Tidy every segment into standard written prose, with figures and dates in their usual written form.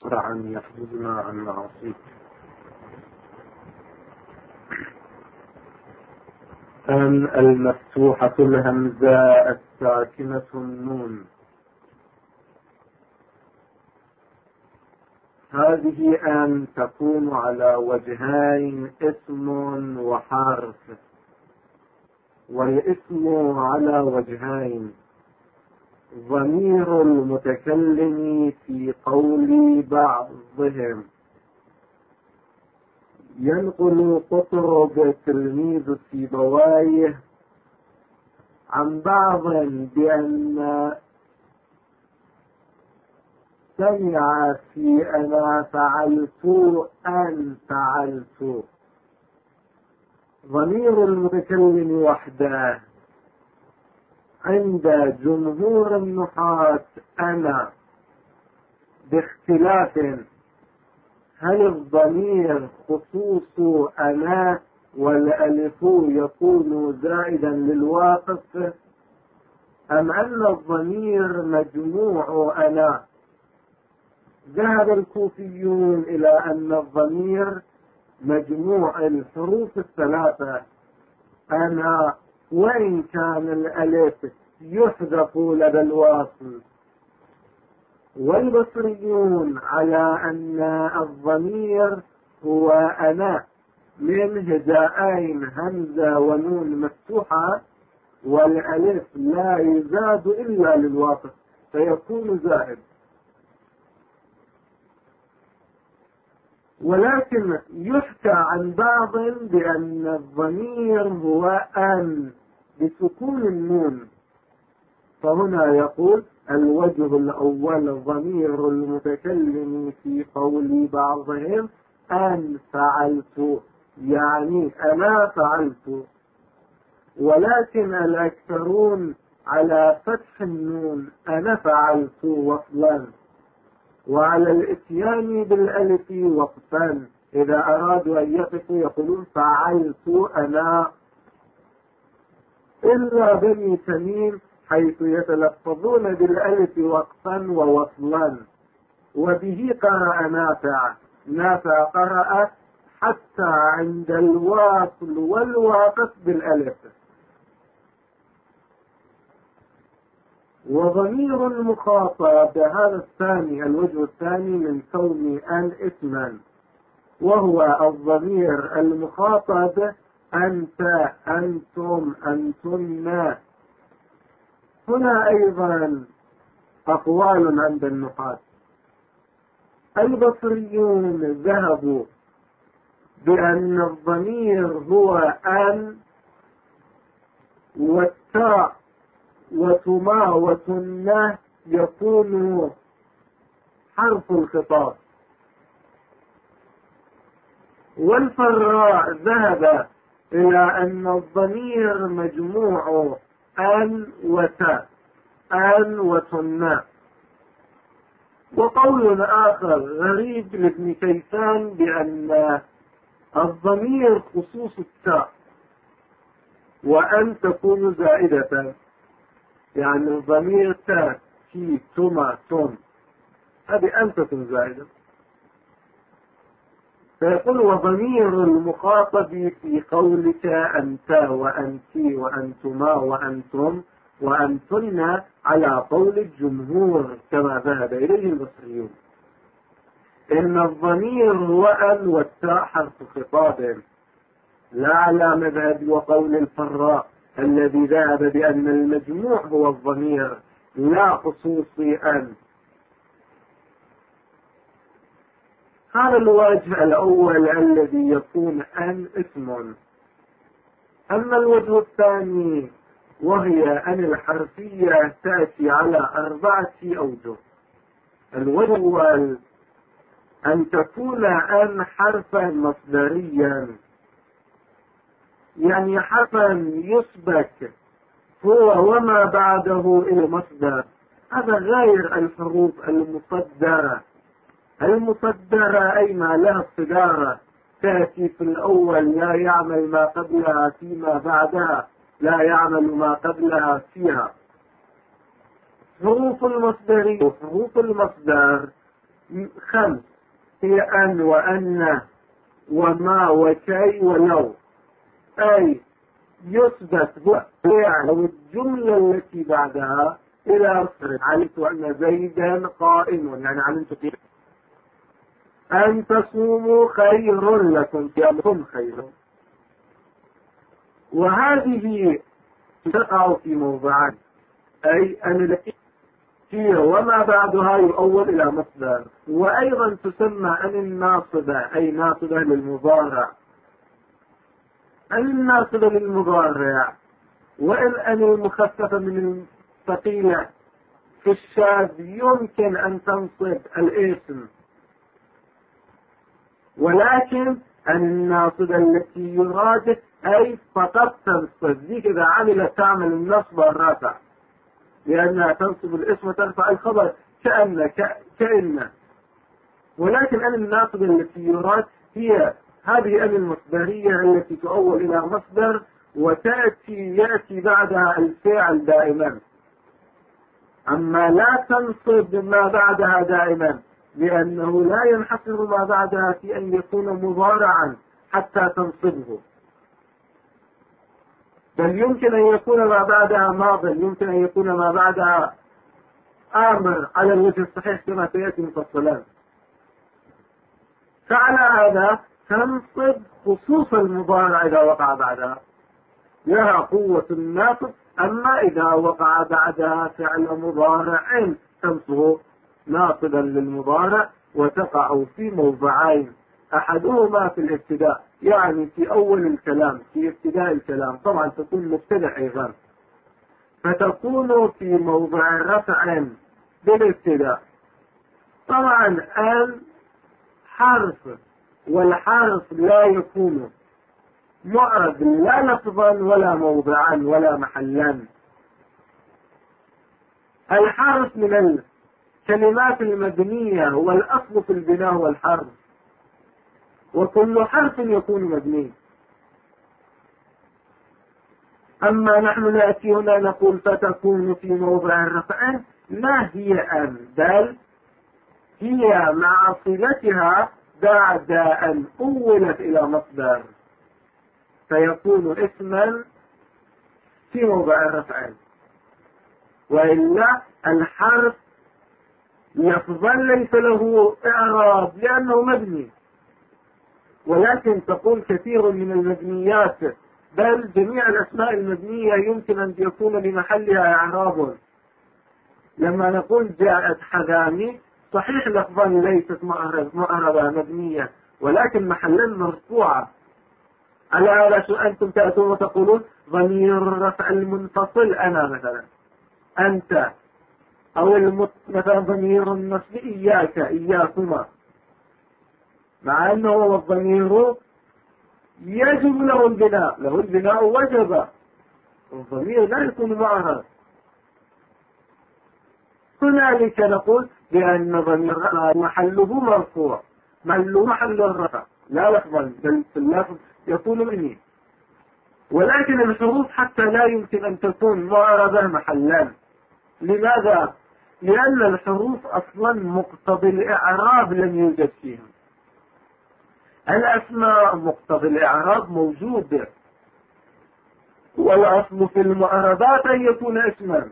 عن يحفظنا عن معاصيك. أن المفتوحة الهمزة الساكنة النون، هذه أن تكون على وجهين، اسم وحرف. والاسم على وجهين: ضمير المتكلم في قول بعضهم. ينقل قطرب تلميذ سيبويه عن بعض بأن سمع في أنا فعلت أن فعلت. ضمير المتكلم وحده عند جمهور النحاة أنا، باختلاف هل الضمير خصوص أنا والألف يكون زائدا للواقف، أم أن الضمير مجموع أنا. ذهب الكوفيون إلى أن الضمير مجموع الحروف الثلاثة أنا، وإن كان الألف يحذف لدى الواصل. والبصريون على أن الضمير هو أنا من هجاءين همزة ونون مفتوحة، والألف لا يزاد إلا للواقف فيكون زائد. ولكن يحكى عن بعض بأن الضمير هو أن بسكون النون، فهنا يقول: الوجه الأول ضمير المتكلم في قول بعضهم أن فعلت، يعني أنا فعلت. ولكن الأكثرون على فتح النون أنا فعلت وصلا، وعلى الاتيان بالألف وقفا. إذا أرادوا أن يقفوا يقولون فعلت أنا، إلا بني تميم حيث يتلفظون بالألف وقفا ووصلا. وبه قرأ نافع قرأ حتى عند الواصل والواقف بالألف. وضمير المخاطب هذا الثاني، الوجه الثاني من كون أن اسما، وهو الضمير المخاطب أنت، أنتم، أنتن. هنا أيضا أقوال عند النحاة. البصريون ذهبوا بأن الضمير هو أن والتاء وتما وتنه يكون حرف الخطاب. والفراء ذهب إلى أن الضمير مجموع أن وتاء، أن وتنه. وقول آخر غريب لابن كيسان بأن الضمير خصوص التاء، وأن تكون زائدة، يعني الضمير تاء في تما تم، هذه أن تكون زائدة. فيقول: وضمير المخاطب في قولك أنت وأنت وأنتما وأنتم وأنتن على قول الجمهور كما ذهب إليه البصريون، إن الضمير هو أن والتاء حرف خطاب، لا على مذهب وقول الفراء الذي ذهب بأن المجموع هو الضمير لا خصوصي أن. هذا الوجه الأول الذي يكون أن اسم. أما الوجه الثاني وهي أن الحرفية تأتي على 4 أوجه. الوجه الأول أن تكون أن حرفا مصدريا، يعني حرفا يسبك هو وما بعده إلى مصدر. هذا غير الحروف المصدرة أي ما لها الصدارة، تأتي في الأول لا يعمل ما قبلها فيما بعدها لا يعمل ما قبلها فيها. حروف المصدر 5 هي أن وأن وما وكي ولو، أي يثبت بالفعل أو الجملة التي بعدها إلى علمت أن زيدا قائم، يعني علمت فيه أن تصوموا خير لكم، صيامكم خير. وهذه تقع في موضعان، أي أن التي هي وما بعدها يؤول إلى مصدر، وأيضا تسمى أن الناصبة، أي ناصبة للمضارع. أن الناصبة للمضارع وإن أن المخففة من الثقيلة في الشاذ يمكن أن تنصب الاسم، ولكن الناصبة التي يراد أي فقط تنصب ذيك إذا عملت تعمل النصب والرفع، لأنها تنصب الاسم وترفع الخبر كأن. ولكن أن الناصبة التي يراد هي هذه أن المصدرية التي تؤول إلى مصدر يأتي بعدها الفعل دائما، أما لا تنصب ما بعدها دائما، لأنه لا ينحصر ما بعدها في أن يكون مضارعا حتى تنصبه، بل يمكن أن يكون ما بعدها ماضي، يمكن أن يكون ما بعدها آمر على الوجه الصحيح كما سيأتي مفصلا. فعلى هذا تنصب خصوص المضارع إذا وقع بعدها، لها قوة الناصب. أما إذا وقع بعدها فعل مضارع تنصب ناصبا للمضارع، وتقع في موضعين، أحدهما في الابتداء، يعني في أول الكلام، في ابتداء الكلام، طبعا تكون مبتدأ أيضا، فتكون في موضع رفع بالابتداء. طبعا أن حرف، والحرف لا يكون معرب لا لفظا ولا موضعا ولا محلا. الحرف من الكلمات المبنية هو الأصل في البناء والحرف، وكل حرف يكون مبني. أما نحن نأتي هنا نقول فتكون في موضع الرفع، ما هي أن، بل هي مع صلتها بعد أن أولت إلى مصدر، فيكون اسما في موضع الرفع. وإلا الحرف لفظا ليس له إعراب لأنه مبني، ولكن تقول كثير من المبنيات، بل جميع الأسماء المبنية يمكن أن يكون لمحلها إعراب. لما نقول جاءت حذامي، صحيح لفظا ليست معربة مبنية، ولكن محلا مرفوعة. على هذا أنتم تأتون وتقولون ضمير الرفع المنفصل أنا مثلا، أنت، أو مثلا ضمير النصب إياك، إياكما، مع أنه الضمير يجب له البناء، له البناء وجب، الضمير لا يكون معرب. هنالك نقول بأن ضمير محله مرفوع، محل الرفع لا لفظا، بل في اللفظ يكون مني. ولكن الحروف حتى لا يمكن أن تكون معربة محلا. لماذا؟ لأن الحروف أصلا مقتضي الإعراب لم يوجد فيها. الأسماء مقتضي الإعراب موجود، والأصل في المعربات أن يكون اسما،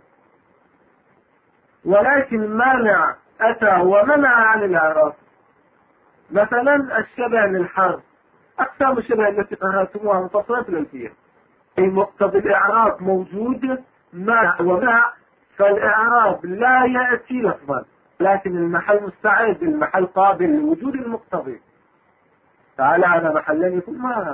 ولكن مانع أتى ومنع عن الإعراب. مثلا الشبه للحرف، أقسام الشبه التي قرأتموها منفصلة الألفية، أي مقتضي الإعراب موجود، مانع ومنع، فالإعراب لا يأتي لفظا، لكن المحل مستعد، المحل قابل لوجود المقتضي، تعالى على محلا يكون معها.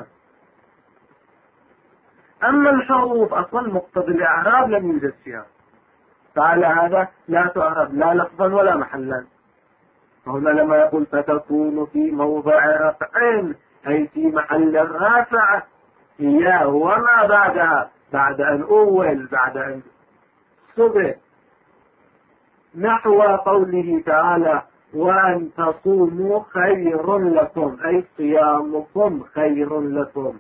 أما الحروف أصلا مقتضي الإعراب لم يوجد فيها، فعلى هذا لا تعرب لا لفظا ولا محلا. فهنا لما يقول فتكون في موضع رفع، أي في محل الرافع، هي وما بعدها، بعد أن أول، بعد أن صبر، نحو قوله تعالى وأن تصوموا خير لكم، أي صيامكم خير لكم،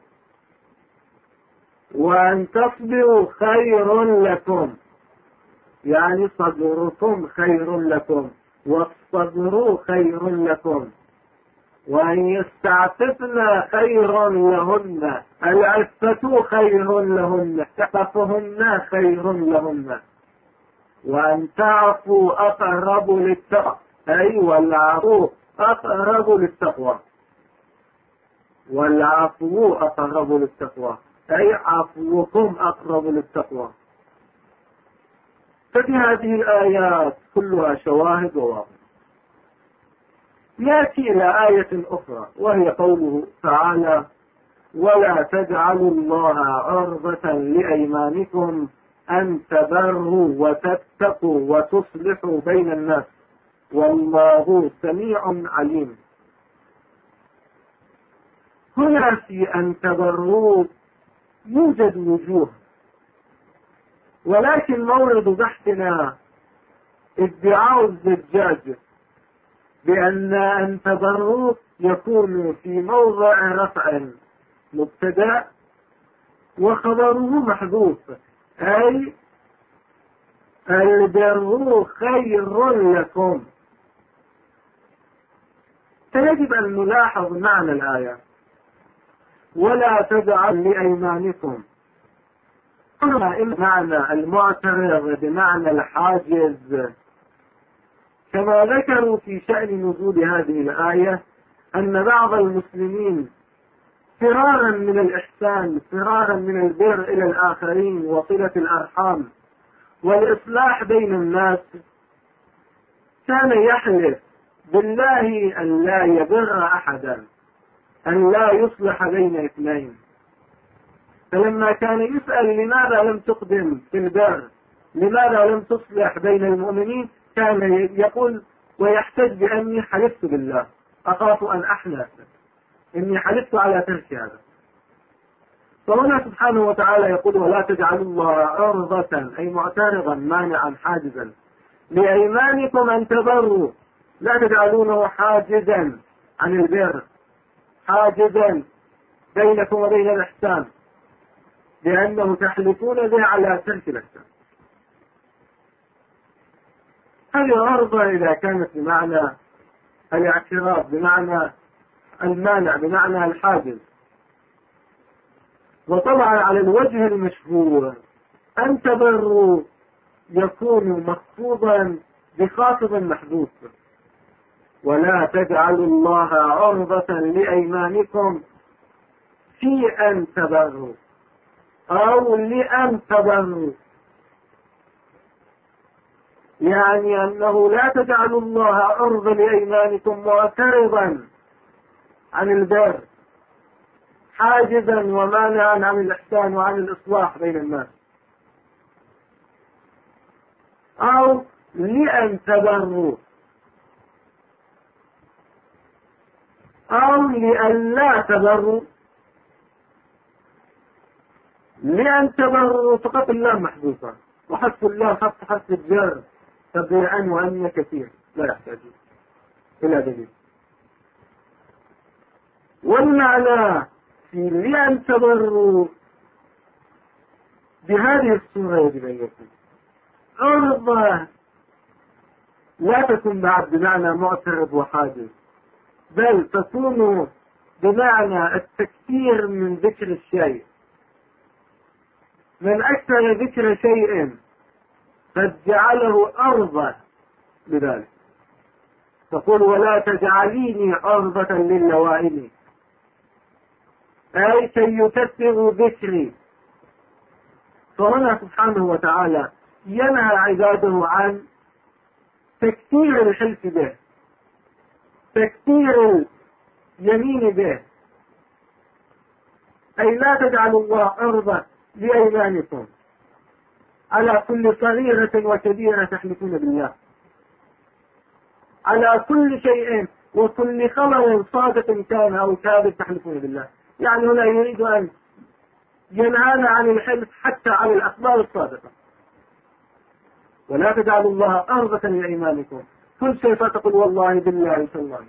وأن تصبروا خير لكم، يعني صبركم خير لكم. والصبر خير لكم، وأن يستعففن خير لهن، العفة خير لهن، عفافهن خير لهن، وأن تعفوا أقرب للتقوى، أي والعفو أقرب للتقوى، والعفو أقرب للتقوى، أي عفوكم أقرب للتقوى. ففي هذه الآيات كلها شواهد وواضح. نأتي إلى آية أخرى وهي قوله تعالى: ولا تجعلوا الله عرضة لأيمانكم أن تبروا وتتقوا وتصلحوا بين الناس والله سميع عليم. هنا في أن تبروا يوجد وجوه، ولكن مورد بحثنا ادعاء الزجاج بأن تبروا يكون في موضع رفع مبتدأ وخبره محذوف، أي البر خير لكم. فيجب أن نلاحظ معنى الآية: ولا تجعل لأيمانكم، إما معنى المعترض بمعنى الحاجز، كما ذكروا في شأن نزول هذه الآية أن بعض المسلمين فرارا من الإحسان، فرارا من البر إلى الآخرين وصلة الأرحام والإصلاح بين الناس، كان يحلف بالله أن لا يبر أحدا، أن لا يصلح بين اثنين. فلما كان يسأل لماذا لم تقدم في البر، لماذا لم تصلح بين المؤمنين، كان يقول ويحتج بأني حلفت بالله، أخاف أن أحلف، إني حلفت على ترك هذا. فهنا سبحانه وتعالى يقول: ولا تجعلوا الله عرضة، أي معترضا مانعا حاجزا لأيمانكم أن تبروا، لا تجعلونه حاجزا عن البر، حاجزا بينكم وبين الإحسان، لأنه تحلفون به على ترك الإحسان. هذه عرضة إذا كانت بمعنى الاعتراض، بمعنى المانع، بمعنى الحاجز. وطبعا على الوجه المشهور أن تبروا يكون مخفوضا بخاطب محذوف: ولا تجعلوا الله عرضة لأيمانكم في أن تبروا أو لأن تبروا، يعني أنه لا تجعلوا الله عرضة لأيمانكم معترضا عن البر، حاجزا ومانعا عن الإحسان وعن الإصلاح بين الناس، أو لأن تبروا أو لأن لا تبروا. لأن تبروا فقط اللام محذوفة، وحذف اللام حذف الجر تبعا وأن كثير لا يحتاج إلى دليل. والمعنى في لأن تبروا بهذه الصورة يجب أن يكون عرضة، لا تكون بعد بمعنى معترض وحاجز، بل تكون بمعنى التكثير من ذكر الشيء، من أكثر ذكر شيء قد جعله أرضا لذلك. تقول: ولا تجعليني عرضة للوائم، أي كي يكثروا ذكري. فهنا سبحانه وتعالى ينهى عباده عن تكثير الحلف به، تكثير اليمين به، أي لا تجعلوا الله عرضة لأيمانكم على كل صغيرة وكبيرة تحلفون بالله، على كل شيء وكل خبر صادق كان أو كاذب تحلفون بالله. يعني هنا يريد أن ينهانا عن الحلف حتى على الأخبار الصادقة. ولا تجعلوا الله عرضة لأيمانكم، كل شيء فتقول والله بالله تالله.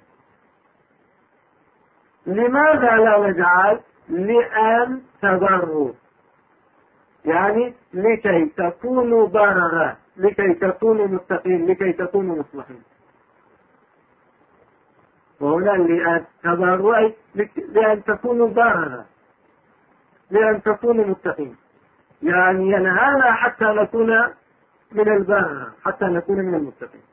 لماذا لا نجعل لأن تبروا، يعني لكي تكونوا بررا، لكي تكونوا متقين، لكي تكونوا مصلحين. وهنا لأن تبروا لأن تكونوا برا، لأن تكونوا متقين، يعني ينهانا حتى نكون من البر، حتى نكون من المتقين.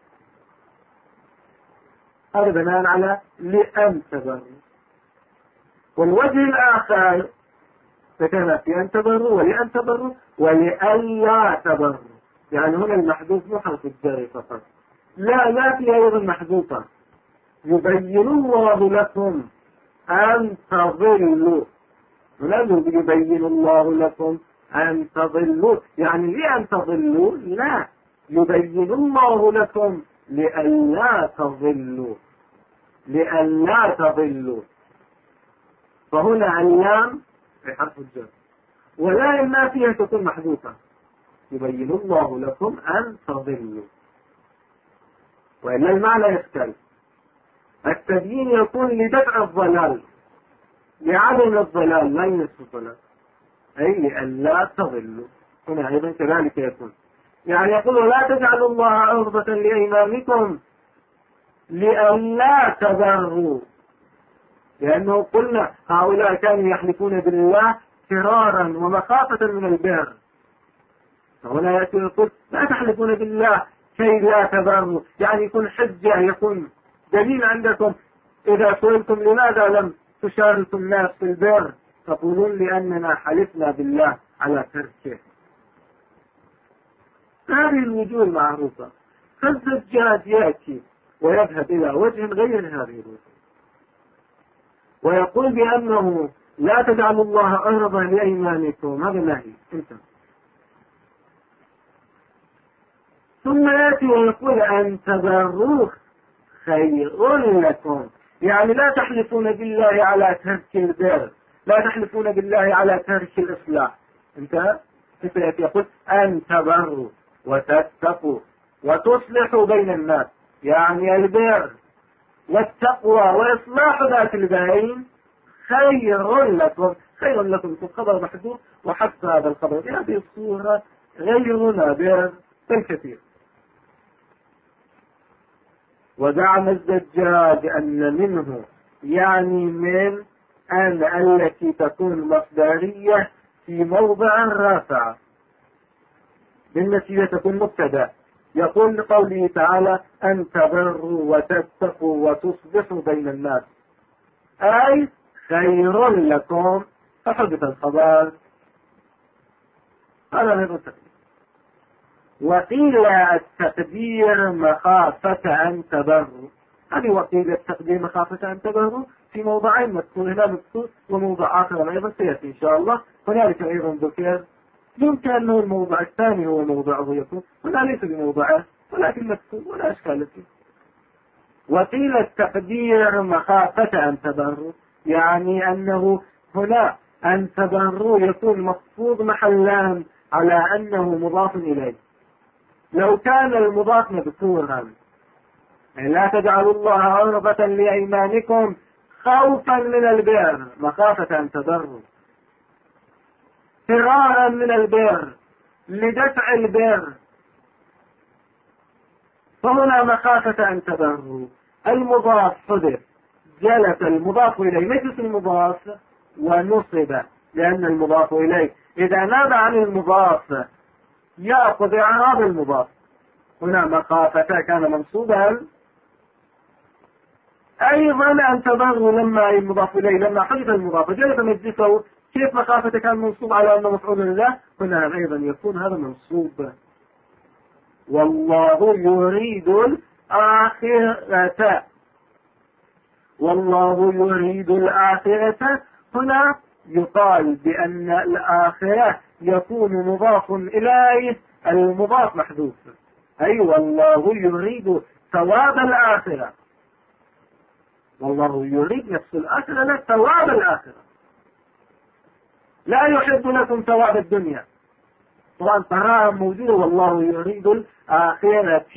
هذا بناء على لأن تبروا. والوجه الآخر فكان في أن تبروا ولأن تبروا ولألا تبروا، يعني هنا المحذوف مو حرف الجر فقط، لا في أيضا محذوفة. يبين الله لكم أن تضلوا، ولازم يبين الله لكم أن تضلوا، يعني لأن تضلوا لا، يبين الله لكم لألا تضلوا، لألا تضلوا. فهنا اللام في حرف الجر، ولا النافية تكون محذوفة، يبين الله لكم أن تضلوا، وإلا المعنى يختلف. التبيين يكون لدفع الضلال، لعدم الضلال، لا ينسوا الضلال، أي لألا تضلوا. هنا أيضا كذلك يكون، يعني يقول لا تجعلوا الله عرضة لأيمانكم لألا تبروا، لأنه قلنا هؤلاء كانوا يحلفون بالله فرارا ومخافة من البر، فهنا يأتي يقول لا تحلفون بالله كي لا تبروا، يعني يكون حجة، يكون دليل عندكم. إذا سئلتم لماذا لم تشاركوا الناس في البر تقولون لأننا حلفنا بالله على تركه. هذه الوجوه المعروفة. فالزجاج يأتي ويذهب إلى وجه غير هذه الوجوه ويقول بأنه لا تجعلوا الله عرضا لأيمانكم، هذا نهي انتهى. ثم يأتي ويقول أن تبروا خير لكم، يعني لا تحلفون بالله على ترك البر، لا تحلفون بالله على ترك الإصلاح. انتهى. يأتي يقول أن تبروا وتتقوا وتصلحوا بين الناس، يعني البر والتقوى وإصلاح ذات البين خير لكم. خير لكم في الخبر محدود، وحتى هذا الخبر في هذه الصورة غير نادر بالكثير. وزعم الزجاج أن منه يعني من أن التي تكون مصدرية في موضع رافع، بالتي تكون مبتدأ، يقول لقوله تعالى أن تبروا وتتقوا وتصلحوا بين الناس، أي خير لكم، فحدث الخبر. هذا غير التقدير. وقيل التقدير مخافة أن تبروا، هذه وقيل التقدير مخافة أن تبروا في موضعين، مذكور هنا مذكور وموضع آخر أيضا سيأتي إن شاء الله. هنالك أيضا ذكر، يمكن أنه الموضع الثاني هو موضعه يكون، ولا ليس بموضعه ولكن مذكور ولا أشكال فيه. وقيل التقدير مخافة أن تبروا، يعني أنه هنا أن تبروا يكون مخفوض محلان على أنه مضاف إليه. لو كان المضاف مذكورا، يعني لا تجعلوا الله عرضة لأيمانكم خوفا من البر، مخافة أن تبروا، فرارا من البر، لدفع البر، فهنا مخافة أن تبروا. المضاف حذف، جلس المضاف إليه مجلس المضاف ونصب، لأن المضاف إليه إذا ناب عن المضاف يأخذ إعراب المضاف. هنا مخافة كان منصوبا. أيضا أن تبروا لما المضاف إليه لما حذف المضاف جلس مجلسه، كيف مخافة كان منصوب على أنه مفعول له؟ هنا أيضا يكون هذا منصوب. والله يريد الآخرة، والله يريد الآخرة، هنا يقال بأن الآخرة يكون مضاف إليه المضاف محذوف، أي والله يريد ثواب الآخرة، والله يريد نفس الآخرة لا ثواب الآخرة، لا يحب لكم ثواب الدنيا. طبعا تراها موجودة، والله يريد الآخرة،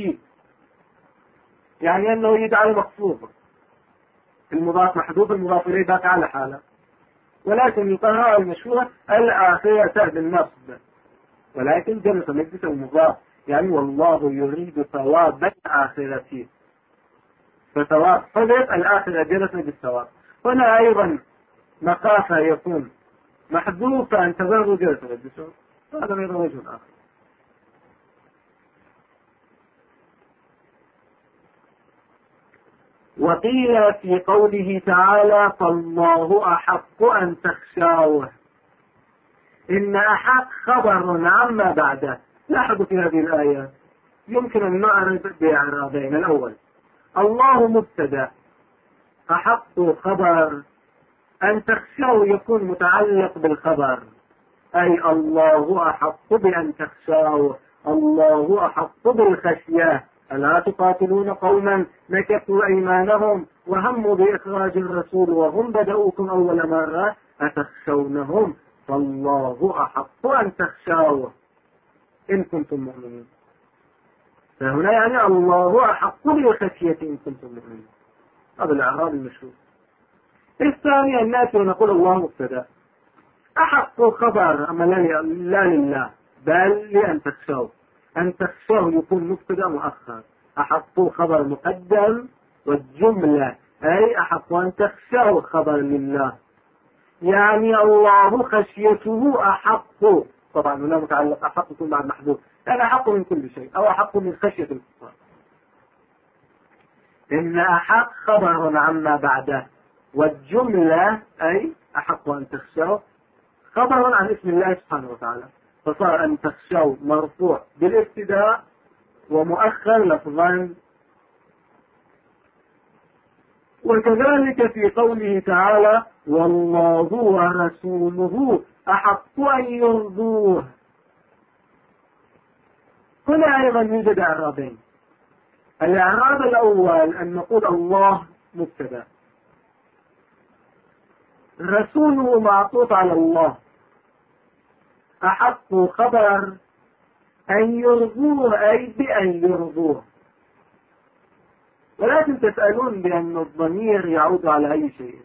يعني أنه يجعل مقصود المضاف محذوف، المضاف إليه باقي على حاله، ولكن القراءة المشهورة الآخرة بالنصب، ولكن جلس مجلس المضاف، يعني والله يريد ثواب الآخرة. فثواب حذف الآخر جلسنا بالثواب. هنا أيضا مخافة يكون محذوف أن تبرر جلسنا بالثواب، هذا أيضا وجه آخر. وقيل في قوله تعالى فالله أحق أن تخشاوه، إن أحق خبر عما بعده. لاحظوا في هذه الآية يمكن أن نعرض بإعرابين. الأول الله مبتدأ، أحق خبر، أن تخشوا يكون متعلق بالخبر، أي الله أحق بأن تخشوا، الله أحق بالخشية. ألا تقاتلون قوما نكثوا أيمانهم وهموا بإخراج الرسول وهم بدأوكم أول مرة أتخشونهم، فالله أحق أن تخشوا إن كنتم مؤمنين. فهنا يعني الله أحق بالخشية إن كنتم مؤمنين. هذا الإعراب المشهور. الثاني أن نأتي ونقول الله مبتدأ، أحق خبر أما لا لله بل لأن تخشوا. أن تخشوا يكون مبتدأ مؤخر، أحق خبر مقدم، والجملة أي أحق أن تخشوا خبر لله، يعني الله خشيته أحق. طبعا هنا متعلق أحق يكون بعد محذوف، يعني أحق من كل شيء أو أحق من خشية الكفار. إن أحق خبر عما بعده، والجملة أي أحق أن تخشوا خبر عن اسم الله سبحانه وتعالى، فصار أن تخشوا مرفوع بالابتداء ومؤخر لفظا. وكذلك في قوله تعالى والله ورسوله أحق أن يرضوه، هنا أيضا يوجد إعرابين. الإعراب الأول أن نقول الله مبتدأ، رسوله معطوف على الله، أحق خبر، أن يرضوه أي بأن يرضوه. ولكن تسألون بأن الضمير يعود على أي شيء؟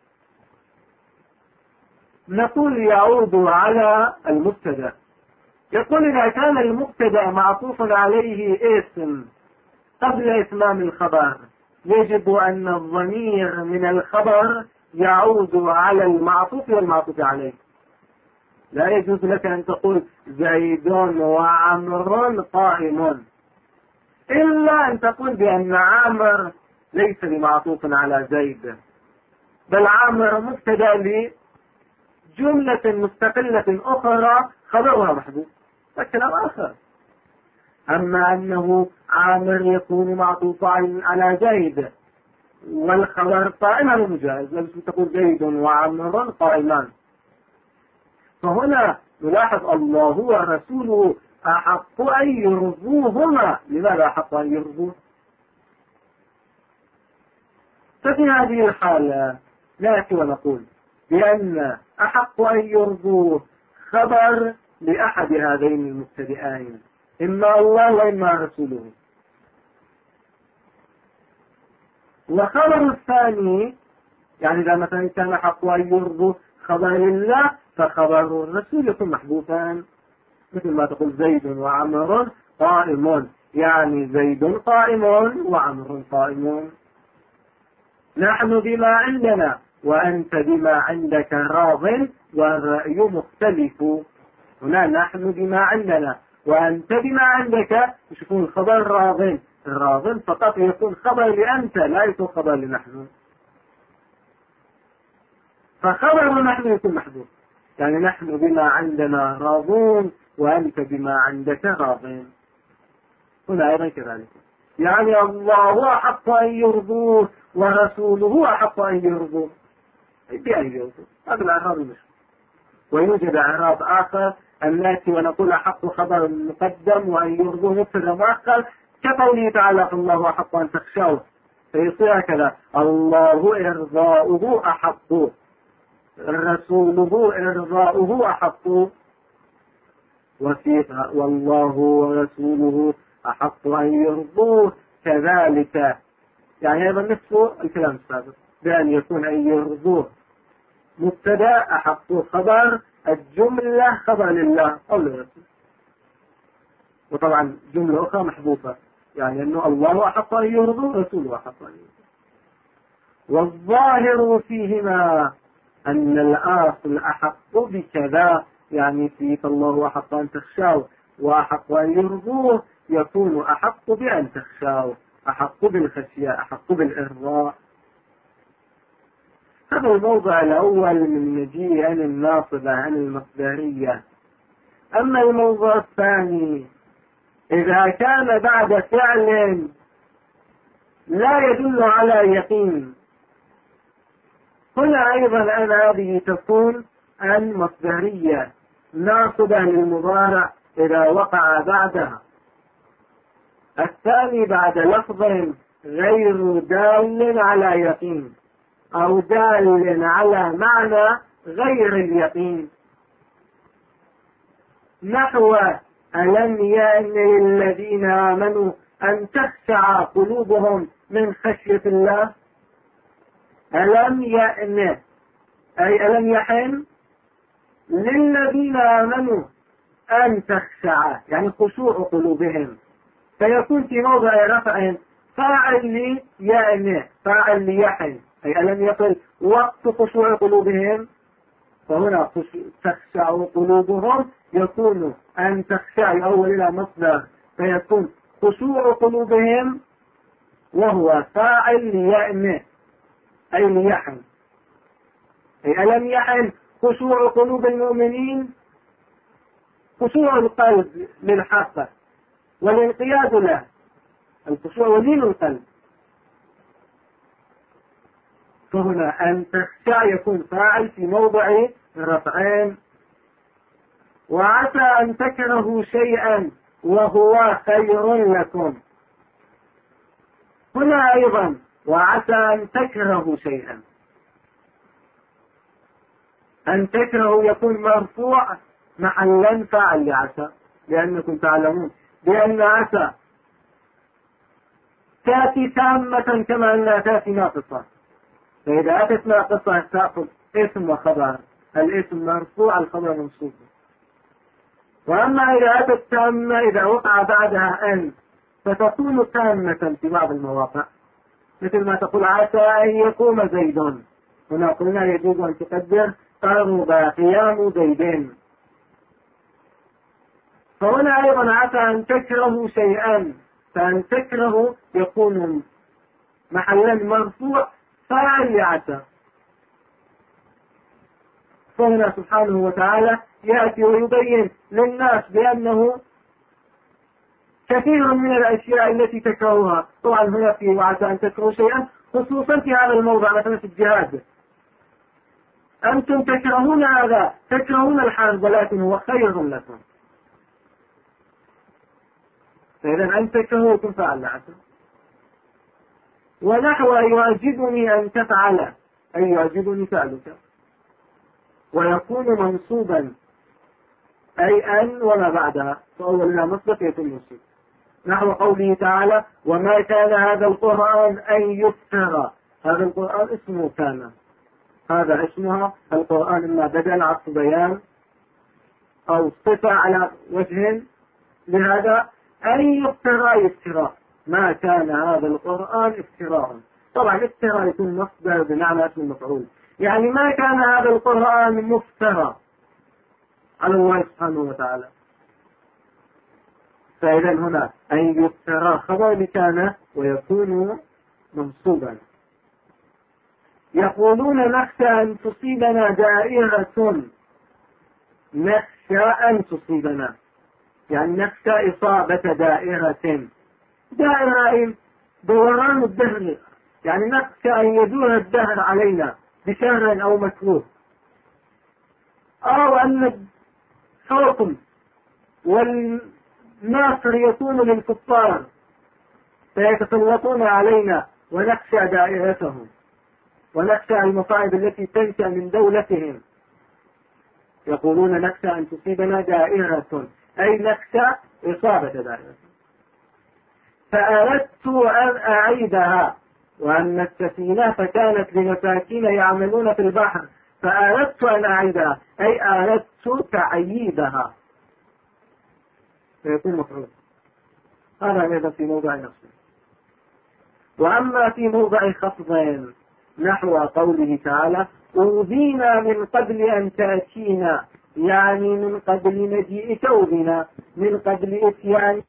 نقول يعود على المبتدأ. يقول إذا كان المبتدأ معطوف عليه اسم قبل إتمام الخبر، يجب أن الضمير من الخبر يعود على المعطوف والمعطوف عليه. لا يجوز لك أن تقول زيد وعمر قائم، إلا أن تقول بأن عامر ليس بمعطوف على زيد، بل عامر مبتدأ لجملة مستقلة أخرى خبرها محذوف، فكلام آخر. أما أنه عامر يكون معطوف على زيد والخبر قائما مجاز، لازم تقول زيد وعمر قائمان. فهنا نلاحظ الله ورسوله أحق أن يرضوهما. لماذا أحق أن يرضوه؟ ففي هذه الحالة نأتي ونقول بأن أحق أن يرضوه خبر لأحد هذين المبتدئين، إما الله وإما رسوله. وخبر الثاني يعني إذا مثلا كان أحق أن يرضوه خبر لله، فخبر الرسول يكون محذوفا، مثل ما تقول زيد وعمر قائم، يعني زيد قائم وعمر قائم. نحن بما عندنا وأنت بما عندك راض والرأي مختلف. هنا نحن بما عندنا وأنت بما عندك يكون خبر راض، الراض فقط يكون خبر لأنت لا يكون خبر لنحن، فخبر نحن يكون محذوف، يعني نحن بما عندنا راضون وأنت بما عندك راضين. هنا أيضا كذلك، يعني الله أحق أن يرضوه ورسوله أحق أن يرضوه بأن يرضوه. هذا الإعراب المشهور. ويوجد إعراب آخر أن نأتي ونقول أحق خبر مقدم وأن يرضوه مبتدأ مؤخر، كقوله تعالى فالله أحق أن تخشوه، فيصير هكذا الله إرضاؤه أحق، رسوله إرضاؤه أحق، وفيها والله ورسوله أحق أن يرضوه كذلك، يعني أيضا نفس الكلام السابق بأن يكون أن يرضوه مبتدأ أحق خبر، الجملة خبر لله أو للرسول، وطبعا جملة أخرى محذوفة يعني أنه الله أحق أن يرضوا رسوله أحق أن يرضوا. والظاهر فيهما أن الآخر أحق بكذا، يعني فيك الله أحق أن تخشاه وأحق أن يرضوه، يكون أحق بأن تخشاه، أحق بالخشية، أحق بالإرضاء. هذا الموضع الأول من مجيء عن الناصبة عن المصدرية. أما الموضع الثاني، إذا كان بعد فعل لا يدل على يقين، هنا أيضا أن هذه تكون عن مصدرية ناصبة للمضارع إذا وقع بعدها. الثاني بعد لفظ غير دال على يقين أو دال على معنى غير اليقين، نحو ألم يأن للذين آمنوا أن تخشع قلوبهم من خشية الله. ألم يأن أي ألم يحن للذين آمنوا أن تخشع، يعني خشوع قلوبهم، فيكون في موضع رفع فاعل ليأن فاعل ليحن، أي ألم يقل وقت خشوع قلوبهم، فهنا تخشع قلوبهم يكون أن تخشع أول إلى مصدر، فيكون خشوع قلوبهم وهو فاعل ليأن أي ليحن، أي ألم يحن خشوع قلوب المؤمنين، خشوع القلب للحق والانقياد له، الخشوع ولين القلب. فهنا أن تخشع يكون فاعل في موضع رفعين. وعسى أن تكرهوا شيئا وهو خير لكم، هنا أيضا وعسى أن تكرهوا شيئا، أن تكرهوا يكون مرفوع محلا فاعل لعسى، لأنكم تعلمون بأن عسى تأتي تامة كما أنها تأتي ناقصة، فإذا أتت ناقصة تأخذ اسم وخبر، الاسم مرفوع الخبر منصوب. وأما إذا أتت تامة إذا وقع بعدها أن فتكون تامة في بعض المواقع، مثل ما تقول عسى أن يقوم زيد، هنا قلنا يجوز أن تقدر قرب قيام زيدين. فهنا أيضا عسى أن تكرهوا شيئا، فأن تكرهوا يكون محلا مرفوع فاعل لعسى. فهنا سبحانه وتعالى يأتي ويبين للناس بأنه كثير من الأشياء التي تكرهها، طبعا هنا في وعسى أن تكرهوا شيئا خصوصا في هذا الموضع مثلا في الجهاد، أنتم تكرهون هذا، تكرهون الحرب ولكن هو خير لكم، فإذا أن تكرهوا يكون فاعل لعسى. ونحو يعجبني أن تفعل أي يعجبني فعلك، ويكون منصوبا أي أن وما بعدها، فأول إلى مصدر يكون منصوب، نحو قوله تعالى وما كان هذا القرآن أن يفترى، هذا القرآن اسمه كان، هذا اسمها القرآن إما بدل عطف بيان أو صفة على وجه، لهذا أن يفترى افتراء، ما كان هذا القرآن افتراء، طبعا افتراء يكون مصدر بمعنى اسم المفعول، يعني ما كان هذا القرآن مفترى على الله سبحانه وتعالى. فإذا هنا أن يفترى خبر كان ويكون منصوبا. يقولون نخشى أن تصيبنا دائرة، نخشى أن تصيبنا يعني نخشى إصابة دائرة، دائرة دوران الدهر، يعني نخشى أن يدور الدهر علينا بشر أو مكروه، أو أن الحكم والناصر يكون للكفار فيتسلطون علينا ونخشى دائرتهم ونخشى المصائب التي تنشأ من دولتهم. يقولون نخشى أن تصيبنا دائرة أي نخشى إصابة دائرة. فأردت أن أعيدها، وأن السفينة فكانت لمساكين يعملون في البحر، فأردت أن أعيدها أي أردت تعييدها، فيكون مفعول. هذا أيضا في موضع نصب. وأما في موضع خفض نحو قوله تعالى أوذينا من قبل أن تأتينا، يعني من قبل مجيء توبنا، من قبل إتيان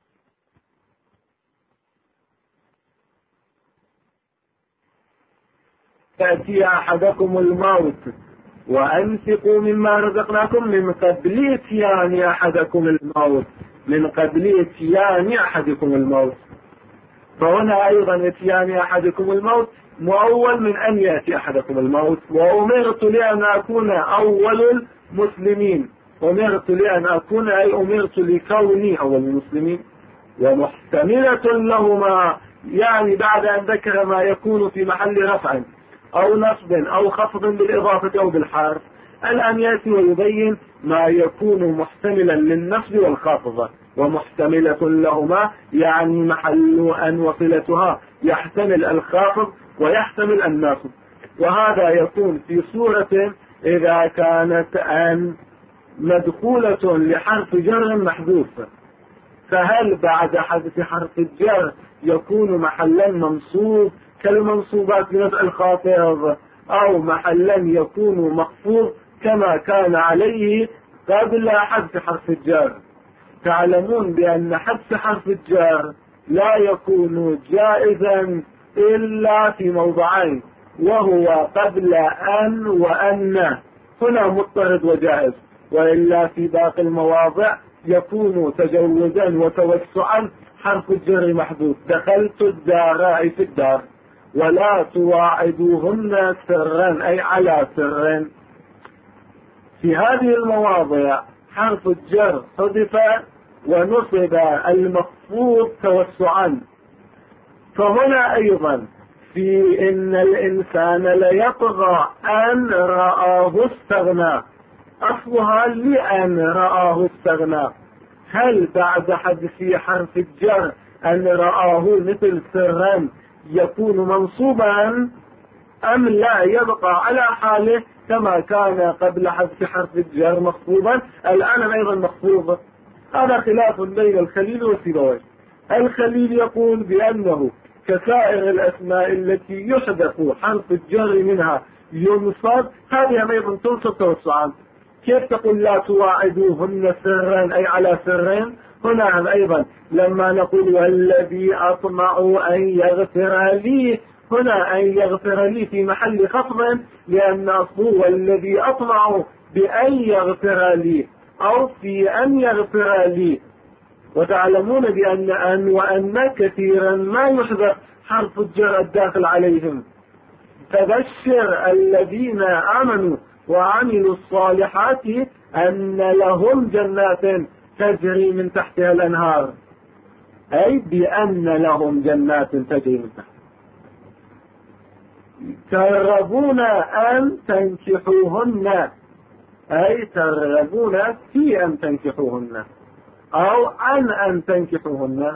تأتي أحدكم الموت وأنفقوا مما رزقناكم من قبل إتيان أحدكم الموت، من قبل إتيان أحدكم الموت. فهنا أيضا إتيان أحدكم الموت مؤول من أن يأتي أحدكم الموت. وأمرت لأن أكون أول المسلمين، أمرت لأن أكون أي أمرت لكوني أول المسلمين. ومحتملة لهما، يعني بعد أن ذكر ما يكون في محل رفع أو نصب أو خفض بالإضافة أو بالحرف، الآن يأتي ويبين ما يكون محتملا للنصب والخفض. ومحتملة لهما يعني محل أن وصلتها يحتمل الخافض ويحتمل النصب. وهذا يكون في صورة إذا كانت أن مدخولة لحرف جر محذوف، فهل بعد حذف حرف الجر يكون محلا منصوب كالمنصوبات بنفع الخافض، أو محلا يكون مخفوض كما كان عليه قبل حذف حرف الجر؟ تعلمون بأن حذف حرف الجر لا يكون جائزا إلا في موضعين، وهو قبل أن وأن، هنا مضطرد وجائز، وإلا في باقي المواضع يكون تجوزا وتوسعا حرف الجر محذوف. دخلت الدار أي في الدار، ولا تواعدوهن سرا أي على سر. في هذه المواضع حرف الجر حذف ونصب المخفوض توسعا. فهنا أيضا في إن الإنسان ليطغى أن رآه استغنى، أصلها لأن رآه استغنى. هل بعد حذف حرف الجر أن رآه مثل سرا يكون منصوبا، أم لا يبقى على حاله كما كان قبل حذف حرف الجر مخفوضا الآن أيضا مخفوضا؟ هذا خلاف بين الخليل والسيبويه. الخليل يقول بأنه كسائر الأسماء التي يحذف حرف الجر منها ينصب، هذه أيضا تنصب توسعا. كيف تقول لا تواعدوهن سرا أي على سرين؟ هنا أيضا لما نقول والذي أطمع أن يغفر لي، هنا أن يغفر لي في محل خفض، لأن أصله والذي أطمع بأن يغفر لي أو في أن يغفر لي. وتعلمون بأن أن وأن كثيرا ما يحذف حرف الجر الداخل عليهم. فبشر الذين آمنوا وعملوا الصالحات أن لهم جنات تجري من تحتها الأنهار، أي بأن لهم جنات تجري من تحتها. ترغبون أن تنكحوهن، أي ترغبون في أن تنكحوهن أو عن أن تنكحوهن.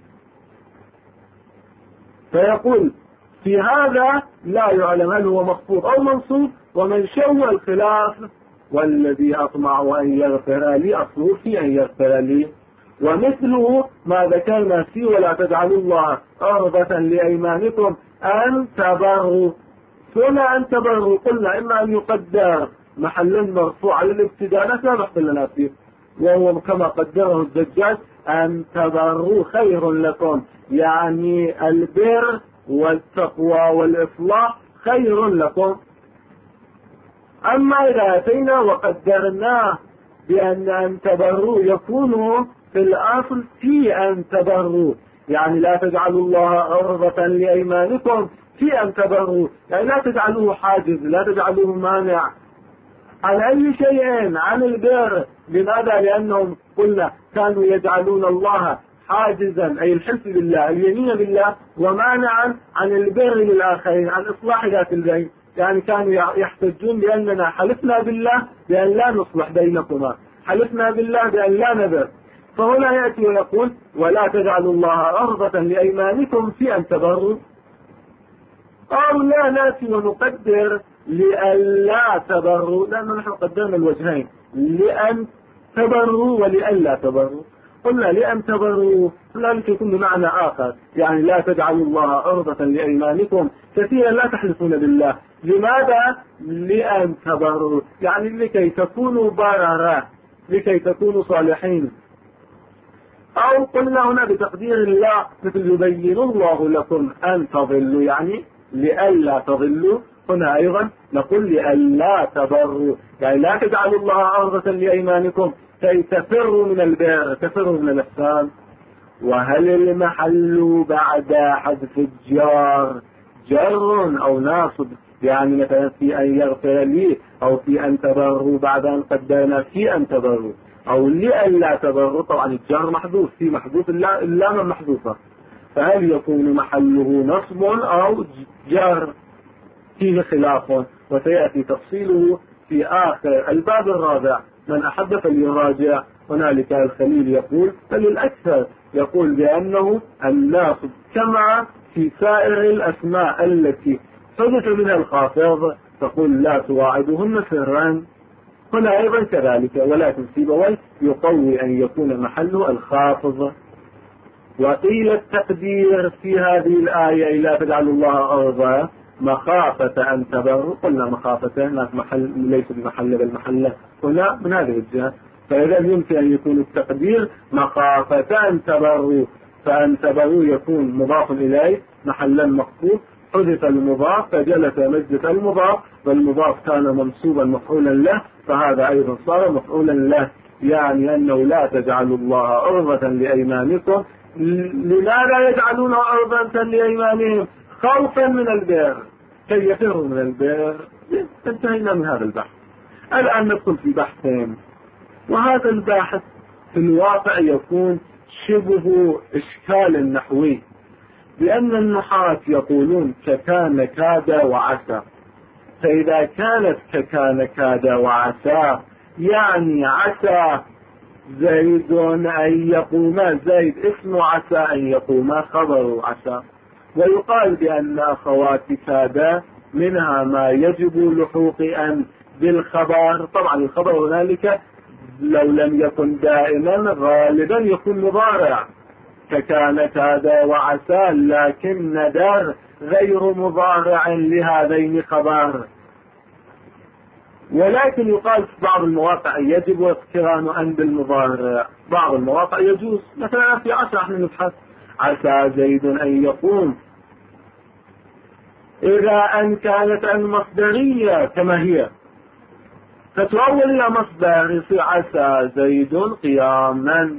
فيقول في هذا لا يعلم هل هو مخفوض أو منصوب. ومن شوى الخلاف والذي أطمع أن يغفر لي أصله في أن يغفر لي. ومثله ما ذكرنا فيه ولا تجعلوا الله عرضة لأيمانكم أن تبروا. ثم أن تبروا قلنا إما أن يقدر محل مرفوع على الابتداء، لا نحصل لنا فيه، وهو كما قدره الزجاج أن تبروا خير لكم، يعني البر والتقوى والإصلاح خير لكم. أما إذا أتينا وقدرناه بأن أن تبروا يكون في الأصل في أن تبروا، يعني لا تجعلوا الله عرضة لأيمانكم في أن تبروا، يعني لا تجعلوه حاجز، لا تجعلوه مانع عن أي شيء عن البر. لماذا؟ لأنهم قلنا كانوا يجعلون الله حاجزا أي الحلف بالله اليمين بالله ومانعا عن البر للآخرين، عن إصلاح ذات البين. يعني كانوا يحتجون بأننا حلفنا بالله بأن لا نصلح بينكما، حلفنا بالله بأن لا نبر. فهنا يأتي ويقول ولا تجعلوا الله عرضة لأيمانكم في أن تبروا، أو لا نأتي ونقدر لألا تبروا، لأننا نحن قدرنا الوجهين، لأن تبروا ولألا تبروا. قلنا لأن تبروا ذلك يكون بمعنى آخر، يعني لا تجعلوا الله عرضة لأيمانكم كثيرا لا تحلفون بالله. لماذا؟ لأن تبروا، يعني لكي تكونوا بررا، لكي تكونوا صالحين. أو قلنا هنا بتقدير الله مثل يبين الله لكم أن تضلوا، يعني لئلا تضلوا. هنا أيضا نقول لئلا تبروا، يعني لا تجعلوا الله عرضة لأيمانكم كي تفروا من البر، تفروا من الإحسان. وهل المحل بعد حذف الجار جر أو ناصب؟ يعني مثلا في أن يغفر لي، أو في أن تبروا بعد أن قدرنا في أن تبروا، أو لئلا تبروا. طبعا الجار محذوف، في محذوف اللام محذوفة، فهل يكون محله نصب أو جر؟ فيه خلاف وسيأتي تفصيله في آخر الباب الرابع. من أحب فليراجع. هنالك الخليل يقول فللأكثر يقول بأنه الناصب كما في سائر الأسماء التي حدث منها الخافض، تقول لا تواعدهن سرا. هنا أيضا كذلك، ولكن سيبويه يقوي أن يكون محله الخافض. وقيل التقدير في هذه الآية لا تجعلوا الله أرضا مخافة أن تبروا. قلنا مخافة محل ليس بمحل بل محلة هنا من هذه الجهة، فإذا يمكن أن يكون التقدير مخافة أن تبروا، فأن تبروا يكون مضاف إليه محلا مخفوف، حذف المضاف فجلس مجلس المضاف، والمضاف كان منصوبا مفعولا له، فهذا أيضا صار مفعولا له، يعني أنه لا تجعلوا الله عرضة لأيمانكم. لماذا يجعلون عرضة لأيمانهم؟ خوفا من البر، كي يفروا من البر. انتهينا من هذا البحث. الآن ندخل في بحثين، وهذا الباحث في الواقع يكون شبه إشكال نحوي، لأن النحاة يقولون ككان كاد وعسى، فإذا كانت ككان كاد وعسى يعني عسى زيد أن يقوم، زيد اسم عسى أن يقوم خبر عسى. ويقال بأن أخوات كاد منها ما يجب لحوق أن بالخبر. طبعا الخبر هنالك لو لم يكن دائما غالبا يكون مضارع، فكان كاد وعسى، لكن ندر غير مضارع لهذين خبر. ولكن يقال في بعض المواقع يجب اقتران أن بالمضارع، بعض المواقع يجوز. مثلا في عسى احنا نبحث عسى زيد أن يقوم، إذا أن كانت المصدرية كما هي فتؤول إلى مصدر يصير عسى زيد قياما،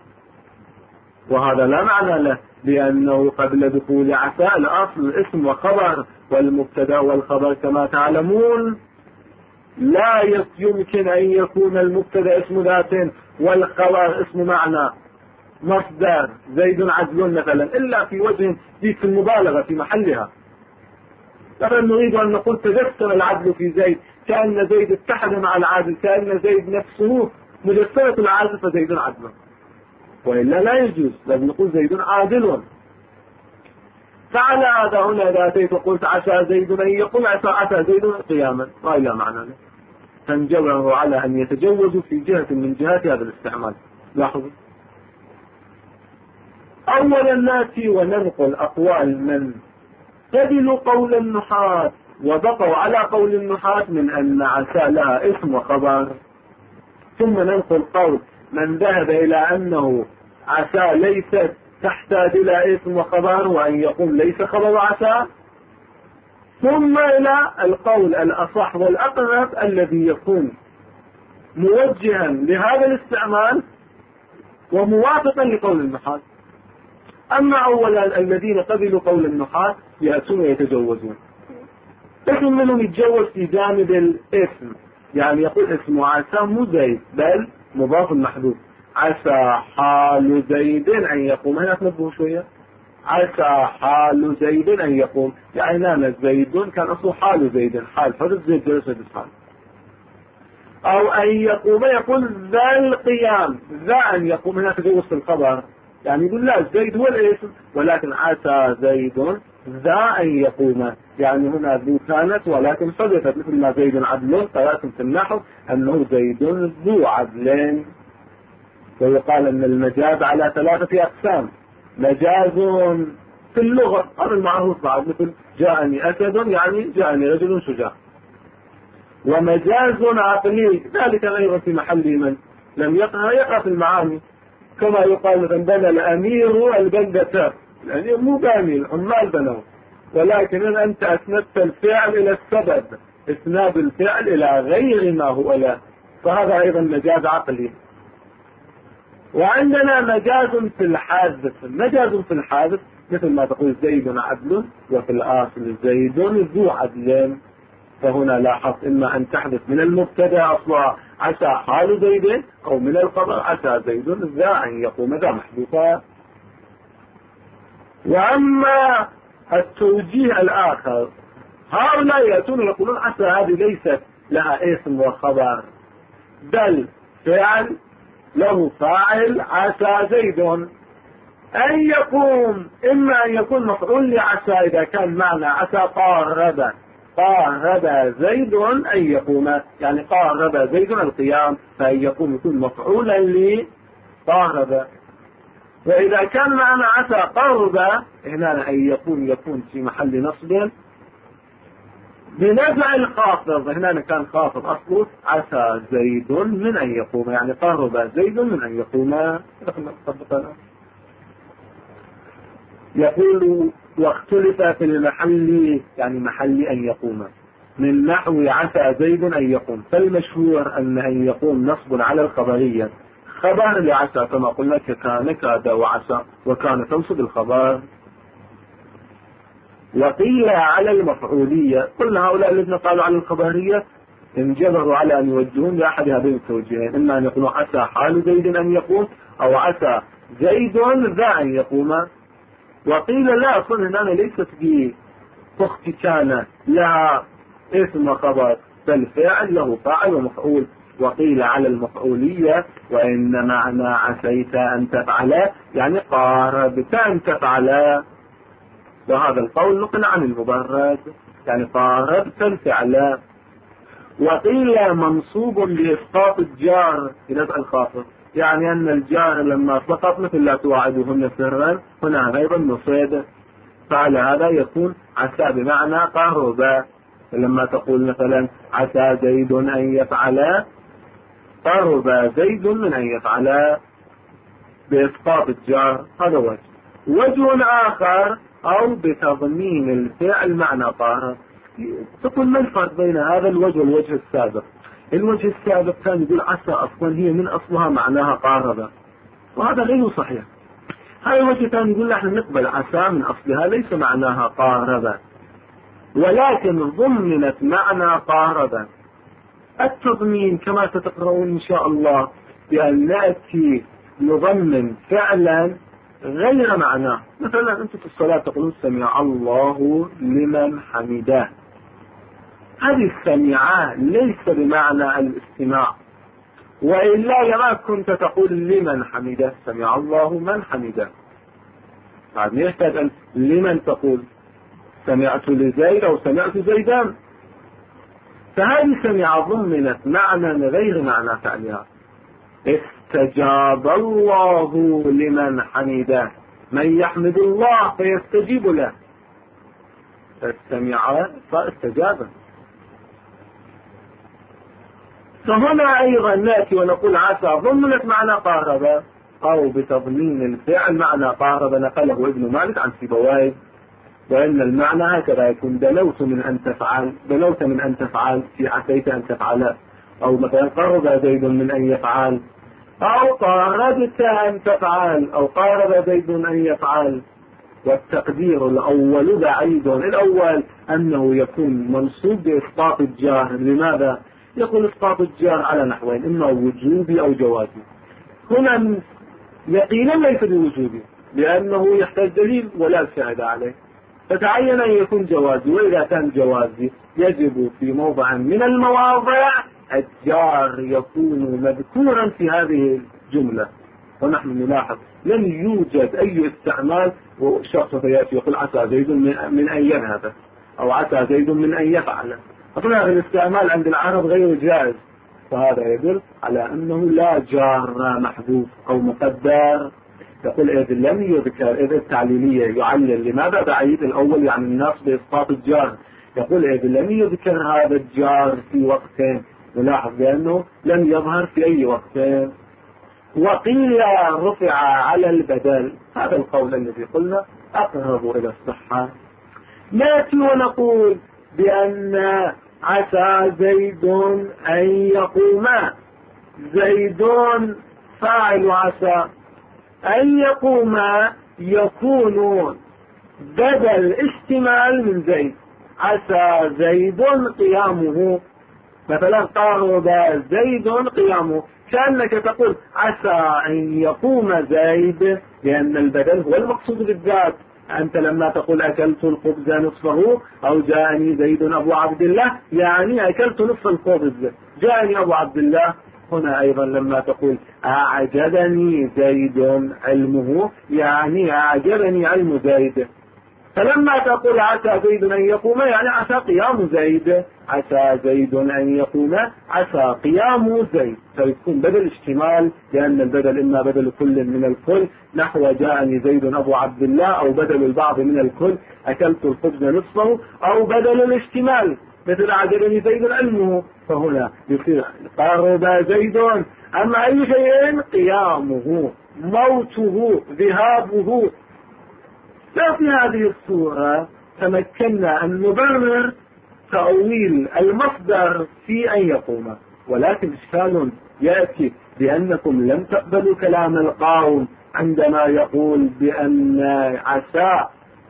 وهذا لا معنى له، لأنه قبل دخول عسى الأصل اسم وخبر، والمبتدا والخبر كما تعلمون لا يمكن أن يكون المبتدا اسم ذات والخبر اسم معنى. مصدر زيد عدل مثلا إلا في وجه في المبالغة في محلها. مثلا نريد أن نقول تجسم العدل في زيد، كأن زيد اتحد مع العادل، كأن زيد نفسه مجسمة العادل فزيد عدل، وإلا لا يجوز، لازم نقول زيد عادل. فعلى هذا هنا إذا أتيت وقلت عسى زيد أن يقوم، عسى زيد قياما، ما إلا معنى، فنجبره على أن يتجوزوا في جهة من جهات هذا الاستعمال. لاحظوا، أولا نأتي وننقل أقوال من قبلوا قول النحاة وبقوا على قول النحاة من أن عسى لها اسم وخبر، ثم ننقل قول من ذهب إلى أنه عسى ليست تحتاج إلى اسم وخبر، وأن يقول ليس خبر عسى، ثم إلى القول الأصح والأقرب الذي يكون موجها لهذا الاستعمال وموافقا لقول النحاة. أما أولا الذين قبلوا قول النحاة يأتون ويتجوزون، اسم منهم يتجوز في جانب الاسم، يعني يقول اسم عسى مو زيد بل مضاف محذوف، عسى حال زيد أن يقوم. هنا تنبهوا شوية، عسى حال زيد أن يقوم، يعني نام زيد كان أصله حال زيد، حال حدث زيد جلس الحال. أو أن يقوم يقول ذا القيام، ذا أن يقوم، هنا تجوز في الخبر، يعني يقول لا زيد هو الاسم، ولكن عسى زيد ذا أن يقوم، يعني هنا ذو كانت ولكن حدثت، مثل ما زيد عدل قرأتم في النحو أنه زيد ذو عدل. ويقال أن المجاز على 3 أقسام، مجاز في اللغة هذا المعروف بعد، مثل جاءني أسد يعني جاءني رجل شجاع. ومجاز عقلي ذلك أيضا في محل من لم يقع في المعاني، كما يقال مثلا بنى الأمير البلدة، الأمير مو باني، العمال بنوا، ولكن أنت أسندت الفعل إلى السبب، إسناد الفعل إلى غير ما هو له، فهذا أيضا مجاز عقلي. وعندنا مجاز في الحادث. مجاز في الحادث مثل ما تقول زيد عدل، وفي الآصل زيد ذو عدل، فهنا لاحظ إما أن تحدث من المبتدا أصلا عسى حال زيد، أو من الخبر عسى زيد ذا أن يقوم ذا محذوفا. وأما التوجيه الآخر، هؤلاء يأتون يقولون عسى هذه ليست لها اسم وخبر، بل فعل له فاعل عسى زيد أن يقوم، إما أن يكون مفعول لعسى إذا كان معنى عسى قارب زيد أن يقوم، يعني قارب زيد القيام، فأن يقوم يكون مفعولا لقارب. وإذا كان معنى عسى قرب هنا أن يكون في محل نصب بنزع الخافض، هنا كان خافض أصله عسى زيد من أن يقوم، يعني قرب زيد من أن يقوم. يقول واختلف في المحل، يعني محل أن يقوم، من نحو عسى زيد أن يقوم، فالمشهور أن يقوم نصب على الخبرية، خبر لعسى كما قلنا كان كاد وعسى، وكان تنصب الخبر. وقيل على المفعولية، قلنا هؤلاء الذين قالوا على الخبرية انجبروا على أن يوجهون لأحد هذين التوجيهين، إما أن يقولوا عسى حال زيد أن يقوم، أو عسى زيد ذا أن يقوم. وقيل لا، أصلا هنا ليست بأخت كان لها اسم وخبر، بل فاعل له فاعل ومفعول. وقيل على المفعولية وإن معنى عسيت أن تفعل يعني قاربت أن تفعل، وهذا القول نقل عن المبرد، يعني قاربت الفعل. وقيل منصوب لإسقاط الجار إلى الخافض، يعني أن الجار لما سقط مثل لا تواعدهن سرا، هنا أيضا نصيب، فعلى هذا يكون عسى بمعنى قرب. لما تقول مثلا عسى زيد أن يفعل، قرب زيد من أن يفعل بإسقاط الجار. هذا وجه آخر، أو بتضمين الفعل معنى قارب. تقول ما الفرق بين هذا الوجه والوجه السابق؟ الوجه السابق كان يقول عسى أصلا هي من أصلها معناها قارب، وهذا غير صحيح. هذا الوجه كان يقول نحن نقبل عسى من أصلها ليس معناها قارب، ولكن ضمنت معنى قارب. التضمين كما ستقرؤون إن شاء الله بأن نأتي نضمن فعلا غير معناه. مثلا أنت في الصلاة تقولون سمع الله لمن حمده، هذه السمعة ليس بمعنى الاستماع، وإلا لما كنت تقول لمن حمده، سمع الله من حمده، بعد يحتاج أن لمن تقول سمعت لزيد أو سمعت زيدا. فهذه سمع ضمنت معنى غير معنى فعلها. استجاب الله لمن حمده، من يحمد الله فيستجيب له، فاستمع فاستجاب. فهنا أيضا نأتي ونقول عسى ضمنت معنى قارب، أو بتضمين الفعل معنى قارب، نقله ابن مالك عن سيبويه. وإن المعنى هكذا يكون دنوت من أن تفعل في عسيت أن تفعل، أو مثلا قرب زيد من أن يفعل، أو قاربت أن تفعل، أو قارب زيد أن يفعل. والتقدير الأول بعيد، الأول أنه يكون منصوب بإسقاط الجار. لماذا؟ يقول إسقاط الجار على نحوين، إما وجوبي أو جوازي. هنا يقينا ليس بوجوبي لأنه يحتاج دليل ولا شاهد عليه، فتعين أن يكون جوازي. وإذا كان جوازي يجب في موضع من المواضع الجار يكون مذكورا في هذه الجملة. ونحن نلاحظ لم يوجد أي استعمال وشخص يأتي يقول عسى زيد من أن يذهب، أو عسى زيد من أن يفعل. أصلا هذا الاستعمال عند العرب غير جائز، فهذا يدل على أنه لا جار محذوف أو مقدر يقول إذ لم يذكر، إذ التعليلية يعلل لماذا بعيد الأول يعني الناس بإسقاط الجار، يقول إذ لم يذكر هذا الجار في وقتين، نلاحظ بأنه لم يظهر في أي وقتين. وقيل رفع على البدل، هذا القول الذي قلنا أقرب إلى الصحة. نأتي ونقول بأن عسى زيد أن يقوم، زيد فاعل عسى، أن يقوم يكون بدل اشتمال من زيد، عسى زيد قيامه، مثلا قارب زيد قيامه، كأنك تقول عسى أن يقوم زيد، لأن البدل هو المقصود بالذات. أنت لما تقول أكلت الخبز نصفه أو جاءني زيد أبو عبد الله، يعني أكلت نصف الخبز جاءني أبو عبد الله. هنا أيضا لما تقول أعجبني زيد علمه، يعني أعجبني علم زيد. فلما تقول عسى زيد أن يقوم يعني عسى قيام زيد، عسى زيد أن يقوم عسى قيام زيد، فيكون بدل اشتمال، لأن البدل إما بدل كل من الكل نحو جاءني زيد أبو عبد الله، أو بدل البعض من الكل أكلت الخبز نصفه، أو بدل الاشتمال مثل أعجبني زيد علمه، فهنا يصير قارب زيد. أما أي شيء قيامه موته ذهابه. ففي هذه الصورة تمكنا أن نبرر تأويل المصدر في أن يقوم، ولكن إشكال يأتي بأنكم لم تقبلوا كلام القوم عندما يقول بأن عسى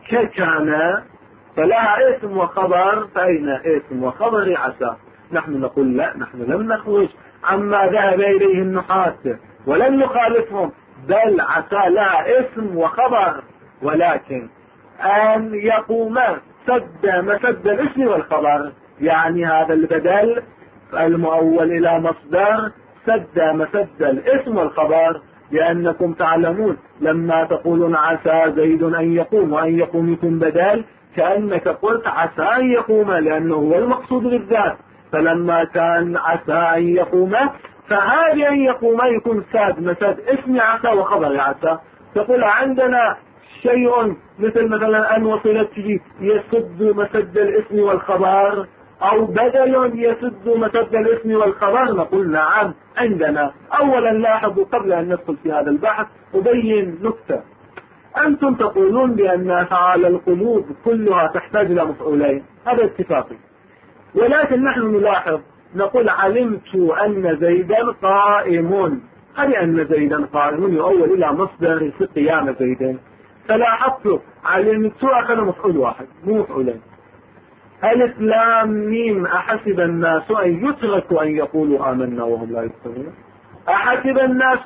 ككان فلها اسم وخبر، فأين اسم وخبر عسى؟ نحن نقول لا، نحن لم نخرج عما ذهب إليه النحاة ولم نخالفهم، بل عسى لها اسم وخبر، ولكن أن يقوم سد مسد الاسم والخبر، يعني هذا البدل المؤول إلى مصدر سد مسد الاسم والخبر. لأنكم تعلمون لما تقولون عسى زيد أن يقوم، وأن يقوم يكون بدل، كأنك قلت عسى أن يقوم لأنه هو المقصود بالذات، فلما كان عسى أن يقوم فهذا أن يقوم يكون ساد مسد اسم عسى وخبر عسى. تقول عندنا شيء مثلا أن وصلته يسد مسد الاسم والخبر، أو بدل يسد مسد الاسم والخبر، نقول نعم عندنا. أولا لاحظوا قبل أن ندخل في هذا البحث أبين نكتة. أنتم تقولون بأن أفعال القلوب كلها تحتاج إلى مفعولين، هذا اتفاقي، ولكن نحن نلاحظ نقول علمت أن زيدا قائم، هل أن زيدا قائم يؤول إلى مصدر في قيام زيدا، فلاحظت علمت أخذ مفعول واحد مو مفعولين. ألف لام ميم أحسب الناس أن يتركوا أن يقولوا آمنا وهم لا يفتنون، أحسب الناس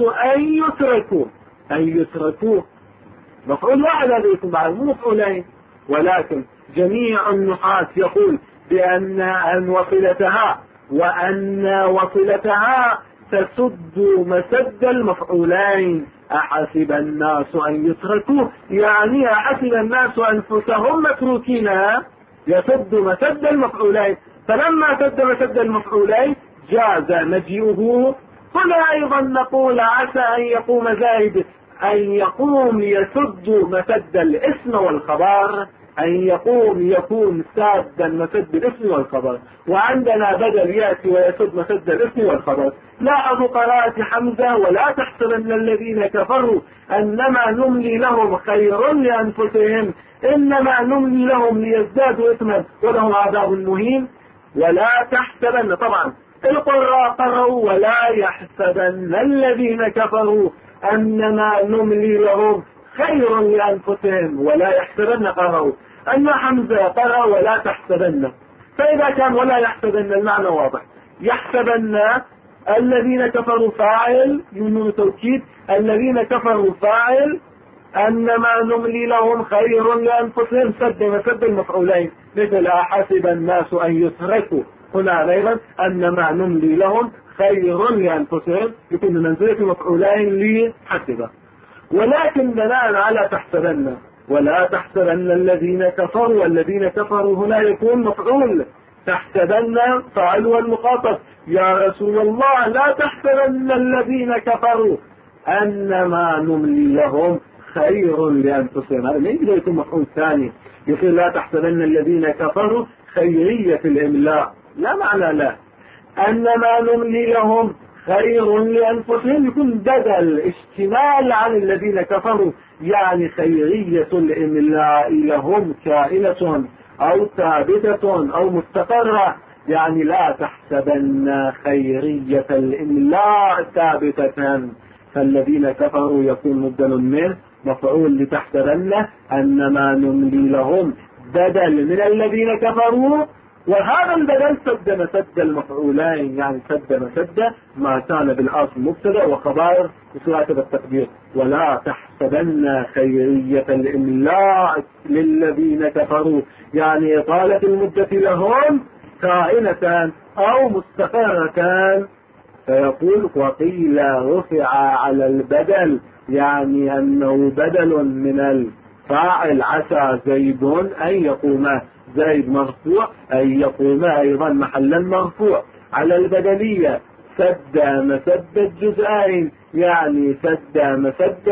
أن يتركوا مفعول واحد، هذا يكون بعد مو مفعولين. ولكن جميع النحاة يقول بأن وصلتها وأن وصلتها تسد مسد المفعولين، أحسب الناس أن يتركوا يعني أحسب الناس أنفسهم متروكين، يسد مسد المفعولين، فلما سد مسد المفعولين جاز مجيئه. هنا أيضا نقول عسى أن يقوم زائد، أن يقوم يسد مسد الاسم والخبر، أن يقوم يكون سادا مسد الاسم والخبر، وعندنا بدل يأتي ويسد مسد الاسم والخبر. لاحظوا قراءة حمزة ولا تحسبن الذين كفروا أنما نملي لهم خير لأنفسهم إنما نملي لهم ليزدادوا إثما ولهم عذاب مهين. ولا تحسبن، طبعا القراء قرأوا ولا يحسبن الذين كفروا أنما نملي لهم خير لأنفسهم، ولا يحسبن قرأوا، أن حمزة قرأ ولا تحسبن، فإذا كان ولا يحسبن المعنى واضح. يحسبن الذين كفروا فاعل من توكيد، الذين كفروا فاعل، أنما نملي لهم خير لأنفسهم سد مسد المفعولين، مثل أحسب الناس أن يتركوا، هنا أيضا أنما نملي لهم خير لأنفسهم يكون منزلة مفعولين لحسبه. ولكن بناء على تحسبن ولا تحسبن الذين كفروا، الذين كفروا هنا يكون مفعول، تحسبن فاعل والمخاطب، يا رسول الله لا تحسبن الذين كفروا، أنما نملي لهم خير لأنفسهم. هذا ما يقدر يكون مفعول ثاني. يقول لا تحسبن الذين كفروا خيرية الإملاء، لا معنى له. أنما نملي لهم خير لأنفسهم يكون بدل اشتمال عن الذين كفروا، يعني خيرية الإملاء لهم كائنة أو ثابتة أو مستقرة، يعني لا تحسبن خيرية الإملاء ثابتة. فالذين كفروا يكون مبدل منه مفعول لتحسبن، أنما نملي لهم بدل من الذين كفروا، وهذا البدل سد مسد المفعولين، يعني سد مسد ما كان بالأصل مبتدا وخبائر بسرعة التقدير. ولا تحسبن خيرية الإملاء للذين كفروا، يعني إطالة المدة لهم كائنة أو مستقرة. فيقول وقيل رفع على البدل، يعني أنه بدل من الفاعل عسى زيد أن يقوم، زيد مرفوع أن يقوم أيضا محلا مرفوع على البدلية. سد مسد الجزئين، يعني سد مسد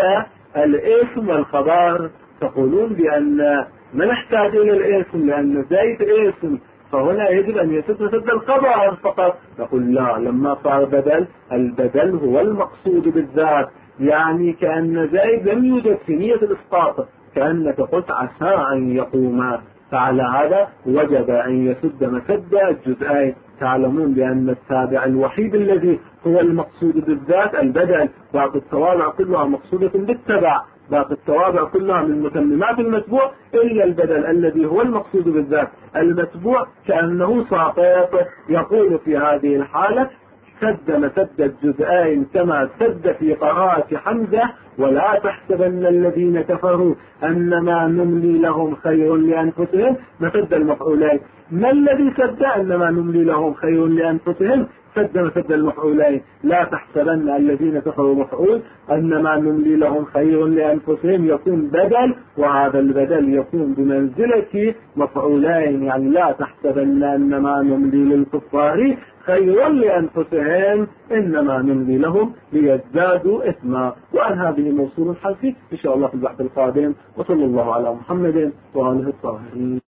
الاسم والخبر. تقولون بأن ما نحتاج إلى الاسم لأن زيد اسم، فهنا يجب أن يسد مسد الخبر فقط. نقول لا، لما صار بدل، البدل هو المقصود بالذات، يعني كأن زيد لم يوجد في نية الإسقاط، كأنك قلت عسى أن يقوم، فعلى هذا وجب أن يسد مسد الجزئين. تعلمون بأن التابع الوحيد الذي هو المقصود بالذات البدل، باقي التوابع كلها مقصودة بالتبع، باقي التوابع كلها من متممات المتبوع إلا البدل الذي هو المقصود بالذات. المتبوع كأنه ساقط. يقول في هذه الحالة سد مسد الجزئين كما سد في قراءة حمزة ولا تحسبن الذين كفروا أنما نملي لهم خير لأنفسهم، مسد المفعولين. ما الذي سد أنما نملي لهم خير لأنفسهم؟ سد مسد المفعولين. لا تحسبن الذين كفروا مفعول، أنما نملي لهم خير لأنفسهم يكون بدل، وهذا البدل يكون بمنزلة مفعولين، يعني لا تحسبن أنما نملي للكفار خير لأنفسهم إنما نملي لهم ليزدادوا إثما. وأن هذه موصول حرفي إن شاء الله في البحث القادم. وصلى الله على محمد وآله الطاهرين.